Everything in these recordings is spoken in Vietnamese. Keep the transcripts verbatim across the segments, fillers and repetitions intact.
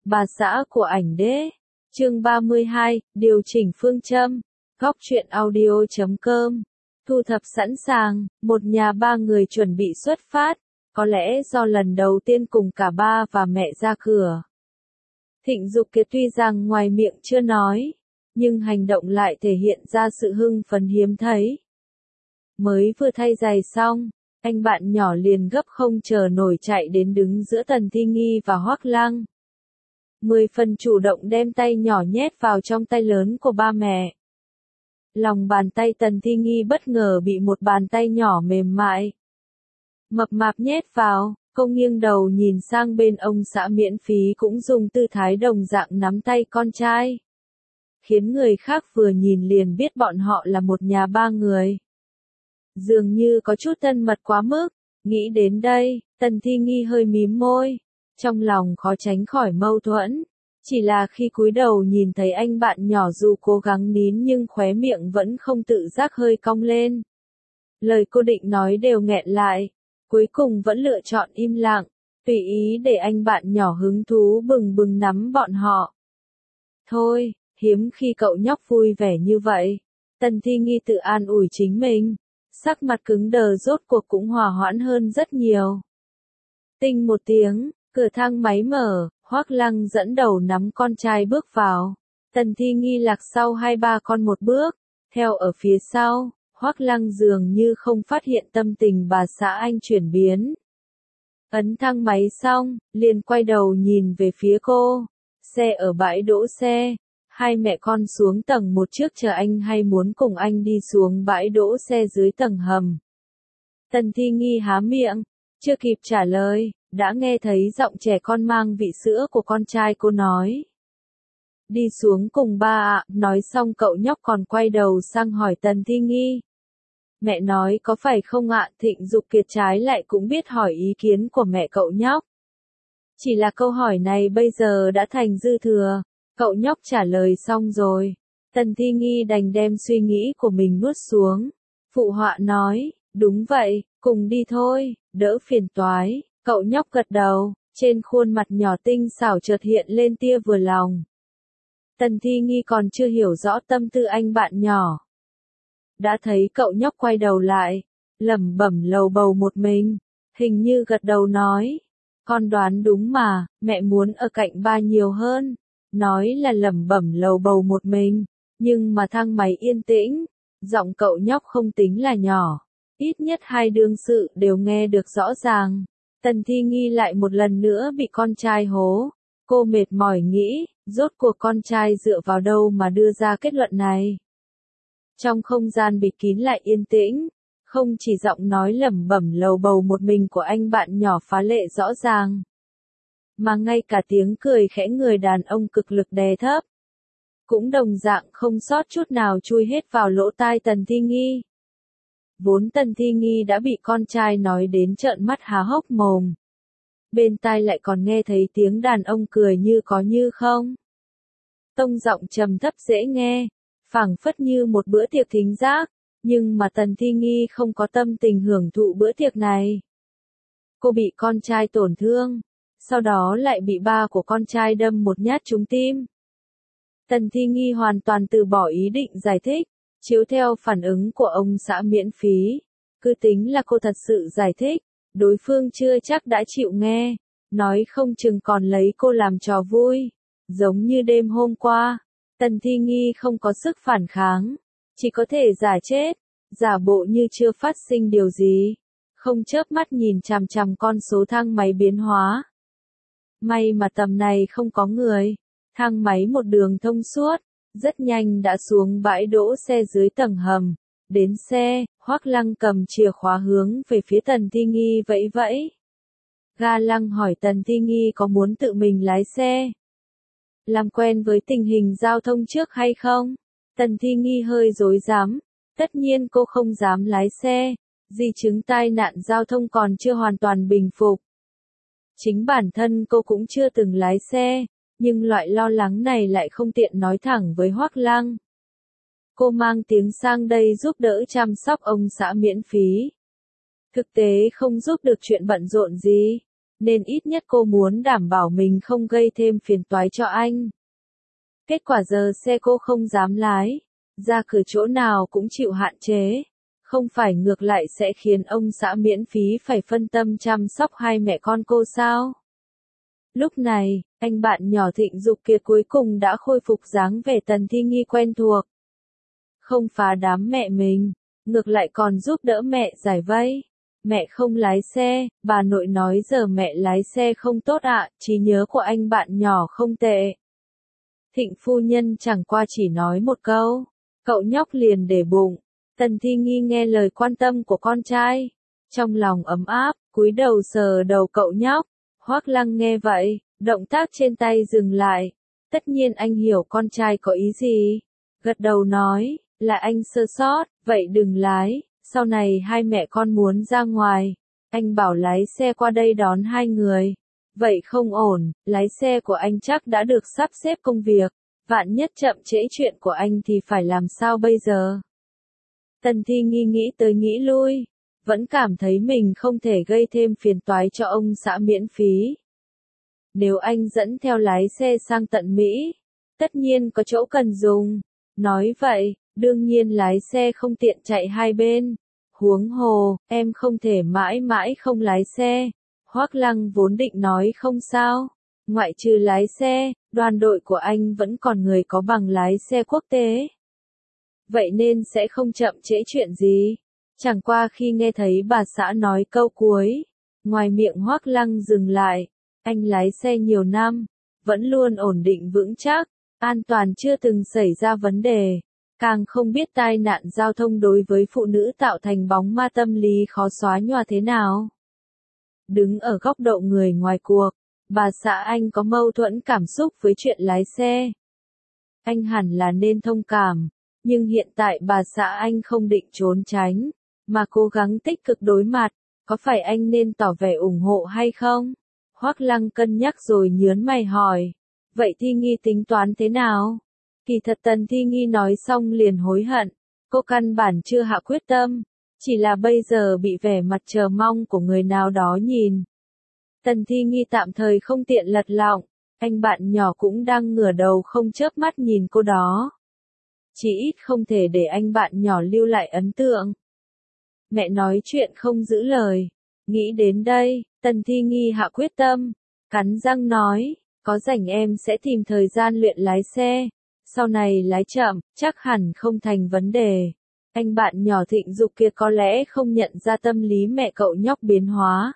Bà xã của ảnh đế. Chương ba mươi hai, điều chỉnh phương châm. Góc truyện audio chấm com. Thu thập sẵn sàng, một nhà ba người chuẩn bị xuất phát, có lẽ do lần đầu tiên cùng cả ba và mẹ ra cửa. Thịnh Dục Kiệt tuy rằng ngoài miệng chưa nói, nhưng hành động lại thể hiện ra sự hưng phấn hiếm thấy. Mới vừa thay giày xong, anh bạn nhỏ liền gấp không chờ nổi chạy đến đứng giữa Tần Thi Nghi và Hoắc Lăng. Mười phần chủ động đem tay nhỏ nhét vào trong tay lớn của ba mẹ. Lòng bàn tay Tần Thi Nghi bất ngờ bị một bàn tay nhỏ mềm mại, mập mạp nhét vào, cô nghiêng đầu nhìn sang bên ông xã miễn phí cũng dùng tư thái đồng dạng nắm tay con trai. Khiến người khác vừa nhìn liền biết bọn họ là một nhà ba người. Dường như có chút thân mật quá mức, nghĩ đến đây, Tần Thi Nghi hơi mím môi, trong lòng khó tránh khỏi mâu thuẫn. Chỉ là khi cúi đầu nhìn thấy anh bạn nhỏ dù cố gắng nín nhưng khóe miệng vẫn không tự giác hơi cong lên. Lời cô định nói đều nghẹn lại, cuối cùng vẫn lựa chọn im lặng, tùy ý để anh bạn nhỏ hứng thú bừng bừng nắm bọn họ. Thôi, hiếm khi cậu nhóc vui vẻ như vậy. Tần Thi Nghi tự an ủi chính mình, sắc mặt cứng đờ rốt cuộc cũng hòa hoãn hơn rất nhiều. Tinh một tiếng, cửa thang máy mở, Hoắc Lăng dẫn đầu nắm con trai bước vào. Tần Thi Nghi lạc sau hai ba con một bước, theo ở phía sau, Hoắc Lăng dường như không phát hiện tâm tình bà xã anh chuyển biến. Ấn thang máy xong, liền quay đầu nhìn về phía cô. Xe ở bãi đỗ xe, hai mẹ con xuống tầng một trước chờ anh hay muốn cùng anh đi xuống bãi đỗ xe dưới tầng hầm. Tần Thi Nghi há miệng, chưa kịp trả lời, đã nghe thấy giọng trẻ con mang vị sữa của con trai cô nói. Đi xuống cùng ba ạ, nói xong cậu nhóc còn quay đầu sang hỏi Tần Thi Nghi. Mẹ nói có phải không ạ? Thịnh Dục Kiệt trái lại cũng biết hỏi ý kiến của mẹ cậu nhóc. Chỉ là câu hỏi này bây giờ đã thành dư thừa, cậu nhóc trả lời xong rồi. Tần Thi Nghi đành đem suy nghĩ của mình nuốt xuống. Phụ họa nói, đúng vậy, cùng đi thôi, đỡ phiền toái. Cậu nhóc gật đầu, trên khuôn mặt nhỏ tinh xảo chợt hiện lên tia vừa lòng. Tần Thi Nghi còn chưa hiểu rõ tâm tư anh bạn nhỏ. Đã thấy cậu nhóc quay đầu lại, lẩm bẩm lầu bầu một mình, hình như gật đầu nói. Con đoán đúng mà, mẹ muốn ở cạnh ba nhiều hơn. Nói là lẩm bẩm lầu bầu một mình, nhưng mà thang máy yên tĩnh, giọng cậu nhóc không tính là nhỏ. Ít nhất hai đương sự đều nghe được rõ ràng. Tần Thi Nghi lại một lần nữa bị con trai hố. Cô mệt mỏi nghĩ, rốt cuộc con trai dựa vào đâu mà đưa ra kết luận này. Trong không gian bịt kín lại yên tĩnh, không chỉ giọng nói lẩm bẩm lầu bầu một mình của anh bạn nhỏ phá lệ rõ ràng, mà ngay cả tiếng cười khẽ người đàn ông cực lực đè thấp, cũng đồng dạng không sót chút nào chui hết vào lỗ tai Tần Thi Nghi. Vốn Tần Thi Nghi đã bị con trai nói đến trợn mắt há hốc mồm. Bên tai lại còn nghe thấy tiếng đàn ông cười như có như không. Tông giọng trầm thấp dễ nghe, phảng phất như một bữa tiệc thính giác, nhưng mà Tần Thi Nghi không có tâm tình hưởng thụ bữa tiệc này. Cô bị con trai tổn thương, sau đó lại bị ba của con trai đâm một nhát trúng tim. Tần Thi Nghi hoàn toàn từ bỏ ý định giải thích. Chiếu theo phản ứng của ông xã miễn phí, cứ tính là cô thật sự giải thích, đối phương chưa chắc đã chịu nghe, nói không chừng còn lấy cô làm trò vui. Giống như đêm hôm qua, Tần Thi Nghi không có sức phản kháng, chỉ có thể giả chết, giả bộ như chưa phát sinh điều gì, không chớp mắt nhìn chằm chằm con số thang máy biến hóa. May mà tầm này không có người, thang máy một đường thông suốt. Rất nhanh đã xuống bãi đỗ xe dưới tầng hầm. Đến xe, Hoắc Lăng cầm chìa khóa hướng về phía Tần Thi Nghi vẫy vẫy. Ga Lăng hỏi Tần Thi Nghi có muốn tự mình lái xe, làm quen với tình hình giao thông trước hay không. Tần Thi Nghi hơi rối rắm. Tất nhiên cô không dám lái xe, di chứng tai nạn giao thông còn chưa hoàn toàn bình phục. Chính bản thân cô cũng chưa từng lái xe. Nhưng loại lo lắng này lại không tiện nói thẳng với Hoắc Lăng. Cô mang tiếng sang đây giúp đỡ chăm sóc ông xã miễn phí. Thực tế không giúp được chuyện bận rộn gì. nên ít nhất cô muốn đảm bảo mình không gây thêm phiền toái cho anh. Kết quả giờ xe cô không dám lái, ra cửa chỗ nào cũng chịu hạn chế, không phải ngược lại sẽ khiến ông xã miễn phí phải phân tâm chăm sóc hai mẹ con cô sao? Lúc này, anh bạn nhỏ Thịnh Dục Kiệt cuối cùng đã khôi phục dáng vẻ Tần Thi Nghi quen thuộc. Không phá đám mẹ mình, ngược lại còn giúp đỡ mẹ giải vây. Mẹ không lái xe, bà nội nói giờ mẹ lái xe không tốt ạ, trí nhớ của anh bạn nhỏ không tệ. Thịnh phu nhân chẳng qua chỉ nói một câu, cậu nhóc liền để bụng. Tần Thi Nghi nghe lời quan tâm của con trai, trong lòng ấm áp, cúi đầu sờ đầu cậu nhóc. Hoắc Lăng nghe vậy, động tác trên tay dừng lại. Tất nhiên anh hiểu con trai có ý gì. Gật đầu nói, là anh sơ sót, vậy đừng lái, sau này hai mẹ con muốn ra ngoài. Anh bảo lái xe qua đây đón hai người. Vậy không ổn, lái xe của anh chắc đã được sắp xếp công việc. Vạn nhất chậm trễ chuyện của anh thì phải làm sao bây giờ? Tần Thi Nghi nghĩ tới nghĩ lui, vẫn cảm thấy mình không thể gây thêm phiền toái cho ông xã miễn phí. Nếu anh dẫn theo lái xe sang tận Mỹ, tất nhiên có chỗ cần dùng. Nói vậy, đương nhiên lái xe không tiện chạy hai bên. Huống hồ, em không thể mãi mãi không lái xe. Hoắc Lăng vốn định nói không sao. Ngoại trừ lái xe, đoàn đội của anh vẫn còn người có bằng lái xe quốc tế. Vậy nên sẽ không chậm trễ chuyện gì. Chẳng qua khi nghe thấy bà xã nói câu cuối, ngoài miệng Hoắc Lăng dừng lại. Anh lái xe nhiều năm, vẫn luôn ổn định vững chắc, an toàn chưa từng xảy ra vấn đề. Càng không biết tai nạn giao thông đối với phụ nữ tạo thành bóng ma tâm lý khó xóa nhòa thế nào. Đứng ở góc độ người ngoài cuộc, bà xã anh có mâu thuẫn cảm xúc với chuyện lái xe. Anh hẳn là nên thông cảm, nhưng hiện tại bà xã anh không định trốn tránh, mà cố gắng tích cực đối mặt, có phải anh nên tỏ vẻ ủng hộ hay không? Hoắc Lăng cân nhắc rồi nhớn mày hỏi, vậy Thi Nghi tính toán thế nào? Kỳ thật Tần Thi Nghi nói xong liền hối hận, cô căn bản chưa hạ quyết tâm, chỉ là bây giờ bị vẻ mặt chờ mong của người nào đó nhìn. Tần Thi Nghi tạm thời không tiện lật lọng, anh bạn nhỏ cũng đang ngửa đầu không chớp mắt nhìn cô đó. Chỉ ít không thể để anh bạn nhỏ lưu lại ấn tượng. Mẹ nói chuyện không giữ lời. Nghĩ đến đây, Tần Thi Nghi hạ quyết tâm, cắn răng nói, có rảnh em sẽ tìm thời gian luyện lái xe, sau này lái chậm, chắc hẳn không thành vấn đề. Anh bạn nhỏ Thịnh Dục Kiệt có lẽ không nhận ra tâm lý mẹ cậu nhóc biến hóa.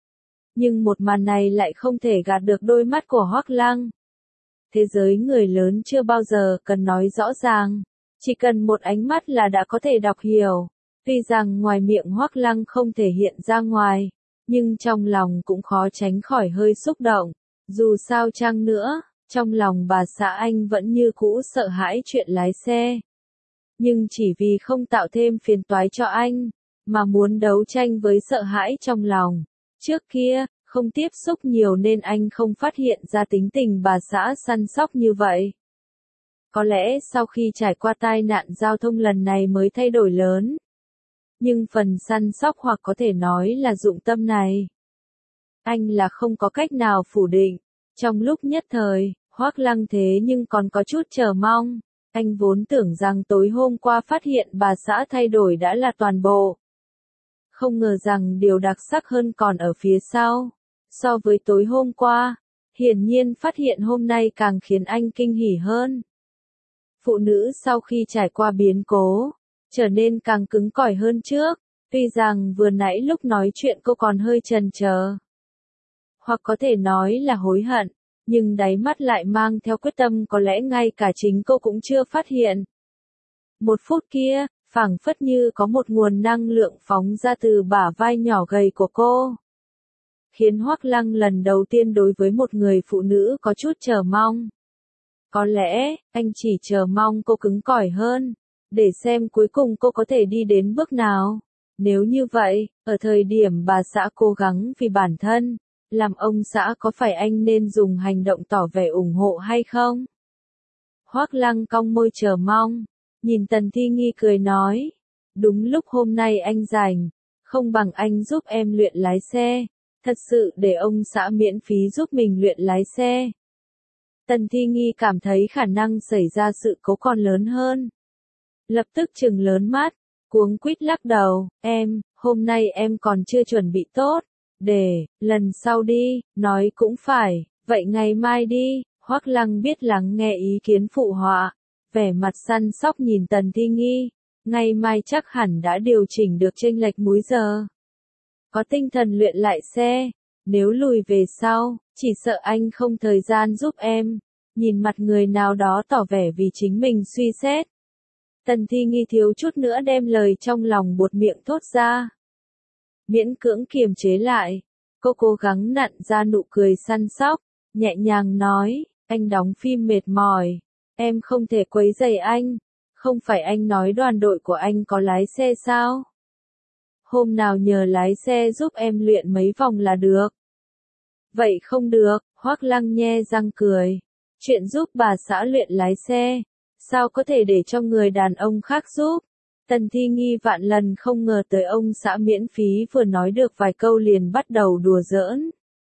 Nhưng một màn này lại không thể gạt được đôi mắt của Hoắc Lăng. Thế giới người lớn chưa bao giờ cần nói rõ ràng, chỉ cần một ánh mắt là đã có thể đọc hiểu. Tuy rằng ngoài miệng Hoắc Lăng không thể hiện ra ngoài, nhưng trong lòng cũng khó tránh khỏi hơi xúc động. Dù sao chăng nữa, trong lòng bà xã anh vẫn như cũ sợ hãi chuyện lái xe. Nhưng chỉ vì không tạo thêm phiền toái cho anh, mà muốn đấu tranh với sợ hãi trong lòng. Trước kia, không tiếp xúc nhiều nên anh không phát hiện ra tính tình bà xã săn sóc như vậy. Có lẽ sau khi trải qua tai nạn giao thông lần này mới thay đổi lớn. Nhưng phần săn sóc hoặc có thể nói là dụng tâm này, anh là không có cách nào phủ định. Trong lúc nhất thời, Hoắc Lăng thế nhưng còn có chút chờ mong. Anh vốn tưởng rằng tối hôm qua phát hiện bà xã thay đổi đã là toàn bộ. Không ngờ rằng điều đặc sắc hơn còn ở phía sau. So với tối hôm qua, hiển nhiên phát hiện hôm nay càng khiến anh kinh hỉ hơn. Phụ nữ sau khi trải qua biến cố, trở nên càng cứng cỏi hơn trước, tuy rằng vừa nãy lúc nói chuyện cô còn hơi chần chờ. Hoặc có thể nói là hối hận, nhưng đáy mắt lại mang theo quyết tâm có lẽ ngay cả chính cô cũng chưa phát hiện. Một phút kia, phảng phất như có một nguồn năng lượng phóng ra từ bả vai nhỏ gầy của cô. Khiến Hoắc Lăng lần đầu tiên đối với một người phụ nữ có chút chờ mong. Có lẽ, anh chỉ chờ mong cô cứng cỏi hơn, để xem cuối cùng cô có thể đi đến bước nào. Nếu như vậy, ở thời điểm bà xã cố gắng vì bản thân, làm ông xã có phải anh nên dùng hành động tỏ vẻ ủng hộ hay không? Hoắc Lăng cong môi chờ mong, nhìn Tần Thi Nghi cười nói, đúng lúc hôm nay anh rảnh, không bằng anh giúp em luyện lái xe, Thật sự để ông xã miễn phí giúp mình luyện lái xe. Tần Thi Nghi cảm thấy khả năng xảy ra sự cố còn lớn hơn. Lập tức trừng lớn mắt, cuống quýt lắc đầu, em, hôm nay em còn chưa chuẩn bị tốt, để, lần sau đi, nói cũng phải, vậy ngày mai đi, Hoắc Lăng biết lắng nghe ý kiến phụ họa, vẻ mặt săn sóc nhìn Tần Thi Nghi, ngày mai chắc hẳn đã điều chỉnh được chênh lệch múi giờ. Có tinh thần luyện lại xe, nếu lùi về sau, chỉ sợ anh không thời gian giúp em, nhìn mặt người nào đó tỏ vẻ vì chính mình suy xét. Tần Thi Nghi thiếu chút nữa đem lời trong lòng buột miệng thốt ra. Miễn cưỡng kiềm chế lại, cô cố gắng nặn ra nụ cười săn sóc, nhẹ nhàng nói, anh đóng phim mệt mỏi, em không thể quấy rầy anh, không phải anh nói đoàn đội của anh có lái xe sao? Hôm nào nhờ lái xe giúp em luyện mấy vòng là được. Vậy không được, Hoắc Lăng nhe răng cười, chuyện giúp bà xã luyện lái xe, sao có thể để cho người đàn ông khác giúp? Tần Thi Nghi vạn lần không ngờ tới ông xã miễn phí vừa nói được vài câu liền bắt đầu đùa giỡn.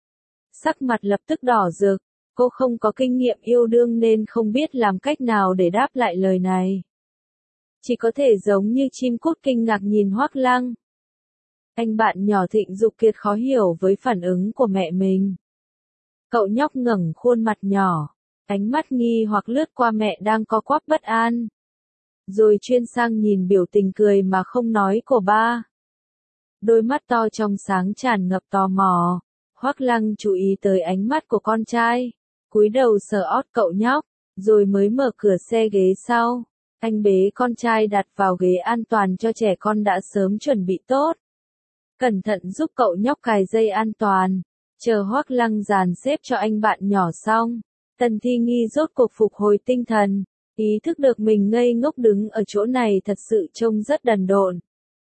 Sắc mặt lập tức đỏ rực, cô không có kinh nghiệm yêu đương nên không biết làm cách nào để đáp lại lời này. Chỉ có thể giống như chim cút kinh ngạc nhìn Hoắc Lăng. Anh bạn nhỏ Thịnh Dục Kiệt khó hiểu với phản ứng của mẹ mình. Cậu nhóc ngẩng khuôn mặt nhỏ, ánh mắt nghi hoặc lướt qua mẹ đang co quắp bất an. Rồi chuyên sang nhìn biểu tình cười mà không nói của ba. Đôi mắt to trong sáng tràn ngập tò mò, Hoắc Lăng chú ý tới ánh mắt của con trai, cúi đầu sờ ót cậu nhóc, rồi mới mở cửa xe ghế sau. Anh bế con trai đặt vào ghế an toàn cho trẻ con đã sớm chuẩn bị tốt. Cẩn thận giúp cậu nhóc cài dây an toàn, chờ Hoắc Lăng dàn xếp cho anh bạn nhỏ xong. Tần Thi Nghi rốt cuộc phục hồi tinh thần, ý thức được mình ngây ngốc đứng ở chỗ này thật sự trông rất đần độn.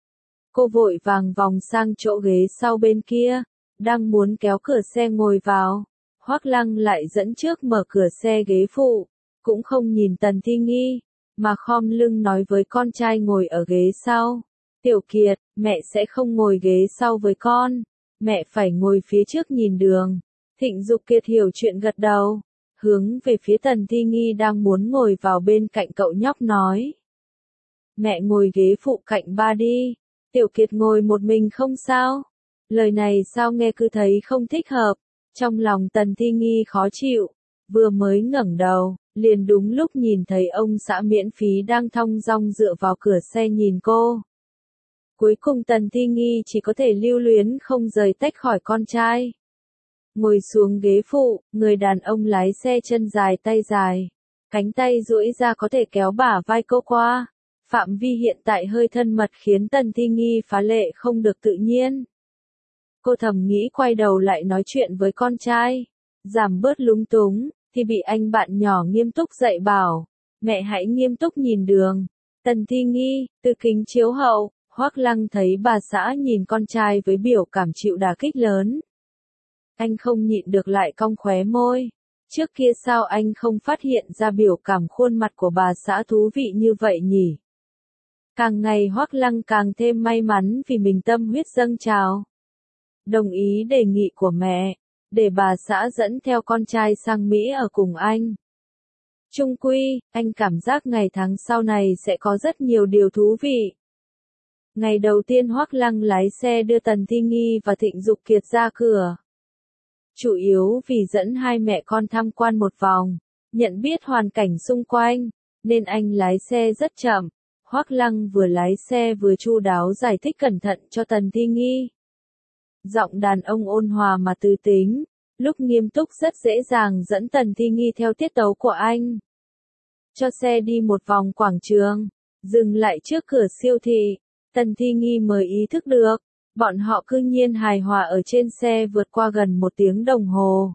Cô vội vàng vòng sang chỗ ghế sau bên kia, đang muốn kéo cửa xe ngồi vào. Hoắc Lăng lại dẫn trước mở cửa xe ghế phụ, cũng không nhìn Tần Thi Nghi, mà khom lưng nói với con trai ngồi ở ghế sau. Tiểu Kiệt, mẹ sẽ không ngồi ghế sau với con, mẹ phải ngồi phía trước nhìn đường. Thịnh Dục Kiệt hiểu chuyện gật đầu, hướng về phía Tần Thi Nghi đang muốn ngồi vào bên cạnh cậu nhóc nói. Mẹ ngồi ghế phụ cạnh ba đi, Tiểu Kiệt ngồi một mình không sao. Lời này sao nghe cứ thấy không thích hợp, trong lòng Tần Thi Nghi khó chịu, vừa mới ngẩng đầu, liền đúng lúc nhìn thấy ông xã miễn phí đang thong dong dựa vào cửa xe nhìn cô. Cuối cùng Tần Thi Nghi chỉ có thể lưu luyến không rời tách khỏi con trai. Ngồi xuống ghế phụ, người đàn ông lái xe chân dài tay dài, cánh tay duỗi ra có thể kéo bả vai cô qua. Phạm vi hiện tại hơi thân mật khiến Tần Thi Nghi phá lệ không được tự nhiên. Cô thầm nghĩ quay đầu lại nói chuyện với con trai, giảm bớt lúng túng, thì bị anh bạn nhỏ nghiêm túc dạy bảo, mẹ hãy nghiêm túc nhìn đường. Tần Thi Nghi, từ kính chiếu hậu, Hoắc Lăng thấy bà xã nhìn con trai với biểu cảm chịu đả kích lớn. Anh không nhịn được lại cong khóe môi. Trước kia sao anh không phát hiện ra biểu cảm khuôn mặt của bà xã thú vị như vậy nhỉ? Càng ngày Hoắc Lăng càng thêm may mắn vì mình tâm huyết dâng trào. Đồng ý đề nghị của mẹ, để bà xã dẫn theo con trai sang Mỹ ở cùng anh. Chung quy, anh cảm giác ngày tháng sau này sẽ có rất nhiều điều thú vị. Ngày đầu tiên Hoắc Lăng lái xe đưa Tần Thi Nghi và Thịnh Dục Kiệt ra cửa. Chủ yếu vì dẫn hai mẹ con tham quan một vòng, nhận biết hoàn cảnh xung quanh, nên anh lái xe rất chậm. Hoắc Lăng vừa lái xe vừa chu đáo giải thích cẩn thận cho Tần Thi Nghi. Giọng đàn ông ôn hòa mà tư tính, lúc nghiêm túc rất dễ dàng dẫn Tần Thi Nghi theo tiết tấu của anh. Cho xe đi một vòng quảng trường, dừng lại trước cửa siêu thị, Tần Thi Nghi mới ý thức được, bọn họ cư nhiên hài hòa ở trên xe vượt qua gần một tiếng đồng hồ.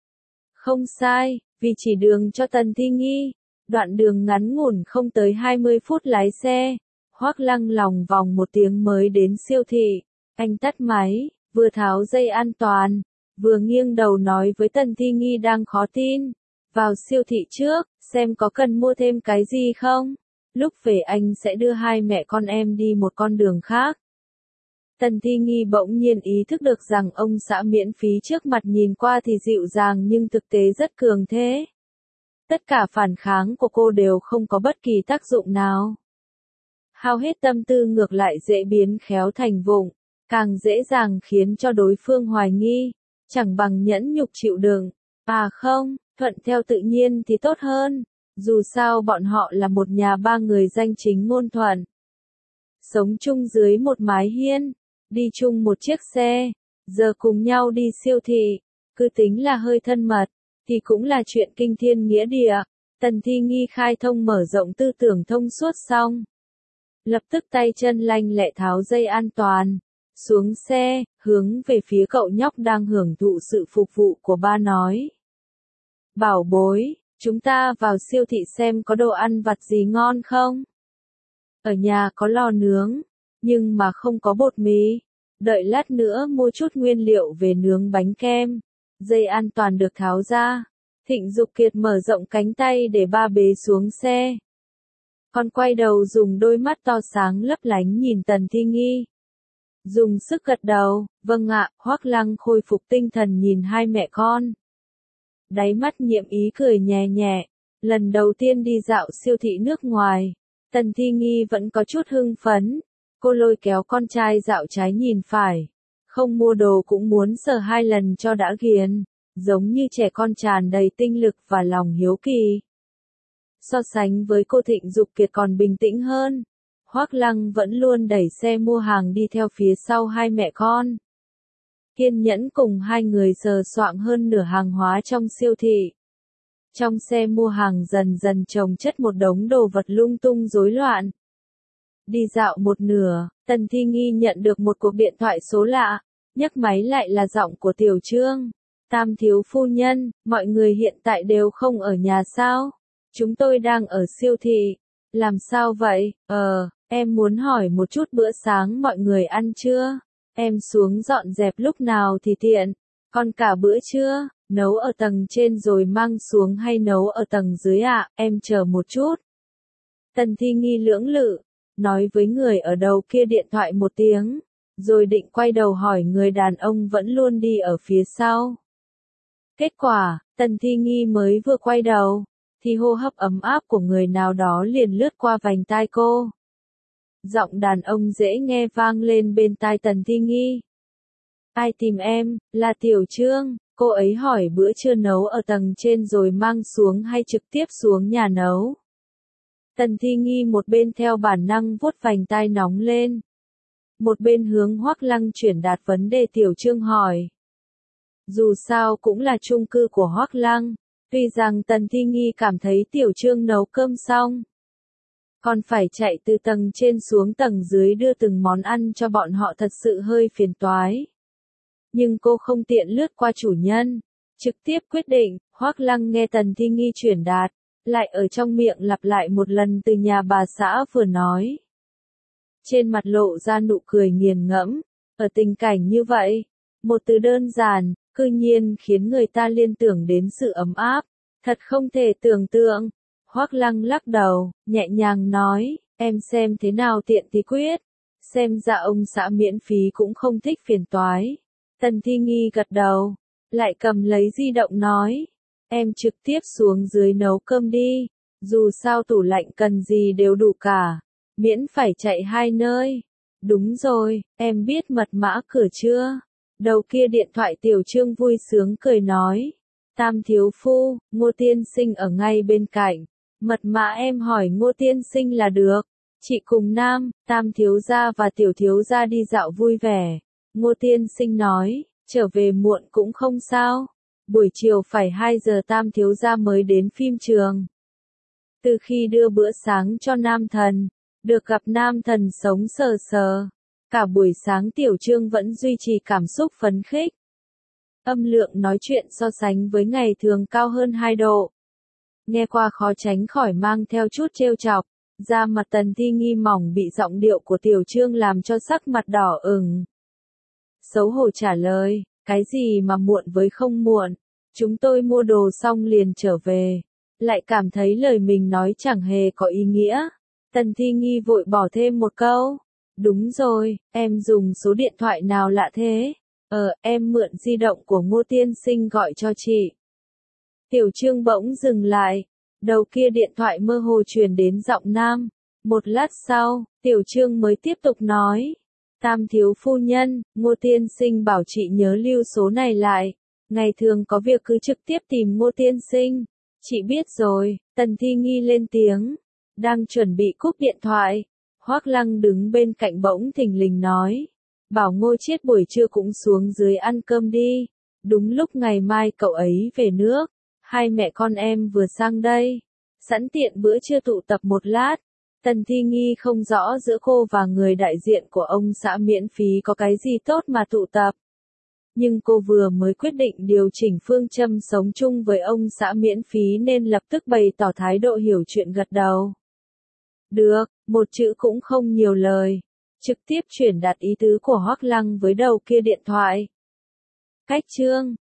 Không sai, vì chỉ đường cho Tần Thi Nghi, đoạn đường ngắn ngủn không tới hai mươi phút lái xe, Hoắc Lăng lòng vòng một tiếng mới đến siêu thị. Anh tắt máy, vừa tháo dây an toàn, vừa nghiêng đầu nói với Tần Thi Nghi đang khó tin. Vào siêu thị trước, xem có cần mua thêm cái gì không? Lúc về anh sẽ đưa hai mẹ con em đi một con đường khác. Tần Thi Nghi bỗng nhiên ý thức được rằng ông xã miễn phí trước mặt nhìn qua thì dịu dàng nhưng thực tế rất cường thế. Tất cả phản kháng của cô đều không có bất kỳ tác dụng nào. Hao hết tâm tư ngược lại dễ biến khéo thành vụng, càng dễ dàng khiến cho đối phương hoài nghi, chẳng bằng nhẫn nhục chịu đựng. À không, thuận theo tự nhiên thì tốt hơn, dù sao bọn họ là một nhà ba người danh chính ngôn thuận. Sống chung dưới một mái hiên, đi chung một chiếc xe, giờ cùng nhau đi siêu thị, cứ tính là hơi thân mật, thì cũng là chuyện kinh thiên nghĩa địa. Tần Thi Nghi khai thông mở rộng tư tưởng thông suốt xong. Lập tức tay chân lanh lẹ tháo dây an toàn, xuống xe, hướng về phía cậu nhóc đang hưởng thụ sự phục vụ của ba nói. Bảo bối, chúng ta vào siêu thị xem có đồ ăn vặt gì ngon không? Ở nhà có lò nướng, nhưng mà không có bột mì. Đợi lát nữa mua chút nguyên liệu về nướng bánh kem. Dây an toàn được tháo ra. Thịnh Dục Kiệt mở rộng cánh tay để ba bế xuống xe. Còn quay đầu dùng đôi mắt to sáng lấp lánh nhìn Tần Thi Nghi. Dùng sức gật đầu, vâng ạ, Hoắc Lăng khôi phục tinh thần nhìn hai mẹ con. Đáy mắt nhiễm ý cười nhẹ nhẹ, lần đầu tiên đi dạo siêu thị nước ngoài. Tần Thi Nghi vẫn có chút hưng phấn, cô lôi kéo con trai dạo trái nhìn phải. Không mua đồ cũng muốn sờ hai lần cho đã ghiền, giống như trẻ con tràn đầy tinh lực và lòng hiếu kỳ. So sánh với cô Thịnh Dục Kiệt còn bình tĩnh hơn. Hoắc Lăng vẫn luôn đẩy xe mua hàng đi theo phía sau hai mẹ con. Kiên nhẫn cùng hai người sờ soạng hơn nửa hàng hóa trong siêu thị. Trong xe mua hàng dần dần chồng chất một đống đồ vật lung tung rối loạn. Đi dạo một nửa, Tần Thi Nghi nhận được một cuộc điện thoại số lạ, nhấc máy lại là giọng của Tiểu Trương. Tam thiếu phu nhân, mọi người hiện tại đều không ở nhà sao? Chúng tôi đang ở siêu thị. Làm sao vậy? Ờ, em muốn hỏi một chút bữa sáng mọi người ăn chưa? Em xuống dọn dẹp lúc nào thì tiện. Còn cả bữa trưa, nấu ở tầng trên rồi mang xuống hay nấu ở tầng dưới ạ? À? Em chờ một chút. Tần Thi Nghi lưỡng lự, nói với người ở đầu kia điện thoại một tiếng, rồi định quay đầu hỏi người đàn ông vẫn luôn đi ở phía sau. Kết quả, Tần Thi Nghi mới vừa quay đầu, thì hô hấp ấm áp của người nào đó liền lướt qua vành tai cô. Giọng đàn ông dễ nghe vang lên bên tai Tần Thi Nghi. Ai tìm em, là Tiểu Trương, cô ấy hỏi bữa trưa nấu ở tầng trên rồi mang xuống hay trực tiếp xuống nhà nấu. Tần Thi Nghi một bên theo bản năng vuốt vành tai nóng lên. Một bên hướng Hoắc Lăng chuyển đạt vấn đề Tiểu Trương hỏi. Dù sao cũng là chung cư của Hoắc Lăng, tuy rằng Tần Thi Nghi cảm thấy Tiểu Trương nấu cơm xong, còn phải chạy từ tầng trên xuống tầng dưới đưa từng món ăn cho bọn họ thật sự hơi phiền toái. Nhưng cô không tiện lướt qua chủ nhân, trực tiếp quyết định. Hoắc Lăng nghe Tần Thi Nghi chuyển đạt, lại ở trong miệng lặp lại một lần từ nhà bà xã vừa nói. Trên mặt lộ ra nụ cười nghiền ngẫm, ở tình cảnh như vậy, một từ đơn giản, cư nhiên khiến người ta liên tưởng đến sự ấm áp, thật không thể tưởng tượng. Hoắc Lăng lắc đầu, nhẹ nhàng nói, em xem thế nào tiện thì quyết, xem ra ông xã miễn phí cũng không thích phiền toái. Tần Thi Nghi gật đầu, lại cầm lấy di động nói, em trực tiếp xuống dưới nấu cơm đi, dù sao tủ lạnh cần gì đều đủ cả, miễn phải chạy hai nơi. Đúng rồi, em biết mật mã cửa chưa? Đầu kia điện thoại Tiểu Trương vui sướng cười nói, Tam thiếu phu, Ngô tiên sinh ở ngay bên cạnh, mật mã em hỏi Ngô tiên sinh là được. Chị cùng Nam, Tam thiếu gia và Tiểu thiếu gia đi dạo vui vẻ. Ngô tiên sinh nói, trở về muộn cũng không sao. Buổi chiều phải hai giờ Tam thiếu gia mới đến phim trường. Từ khi đưa bữa sáng cho Nam thần, được gặp Nam thần sống sờ sờ. Cả buổi sáng Tiểu Trương vẫn duy trì cảm xúc phấn khích. Âm lượng nói chuyện so sánh với ngày thường cao hơn hai độ. Nghe qua khó tránh khỏi mang theo chút trêu chọc. Da mặt Tần Thi Nghi mỏng bị giọng điệu của Tiểu Trương làm cho sắc mặt đỏ ửng. Xấu hổ trả lời, cái gì mà muộn với không muộn, chúng tôi mua đồ xong liền trở về. Lại cảm thấy lời mình nói chẳng hề có ý nghĩa. Tần Thi Nghi vội bỏ thêm một câu, Đúng rồi, em dùng số điện thoại nào lạ thế? Ờ, em mượn di động của Ngô tiên sinh gọi cho chị. Tiểu Trương bỗng dừng lại. Đầu kia điện thoại mơ hồ truyền đến giọng nam. Một lát sau, Tiểu Trương mới tiếp tục nói. Tam thiếu phu nhân, Ngô tiên sinh bảo chị nhớ lưu số này lại. Ngày thường có việc cứ trực tiếp tìm Ngô tiên sinh. Chị biết rồi, Tần Thi Nghi lên tiếng. Đang chuẩn bị cúp điện thoại. Hoác Lăng đứng bên cạnh bỗng thình lình nói. Bảo Ngô Chiết buổi trưa cũng xuống dưới ăn cơm đi. Đúng lúc ngày mai cậu ấy về nước. Hai mẹ con em vừa sang đây. Sẵn tiện bữa trưa tụ tập một lát. Tần Thi Nghi không rõ giữa cô và người đại diện của ông xã miễn phí có cái gì tốt mà tụ tập. Nhưng cô vừa mới quyết định điều chỉnh phương châm sống chung với ông xã miễn phí nên lập tức bày tỏ thái độ hiểu chuyện gật đầu. Được, một chữ cũng không nhiều lời. Trực tiếp chuyển đạt ý tứ của Hoác Lăng với đầu kia điện thoại. Cách chương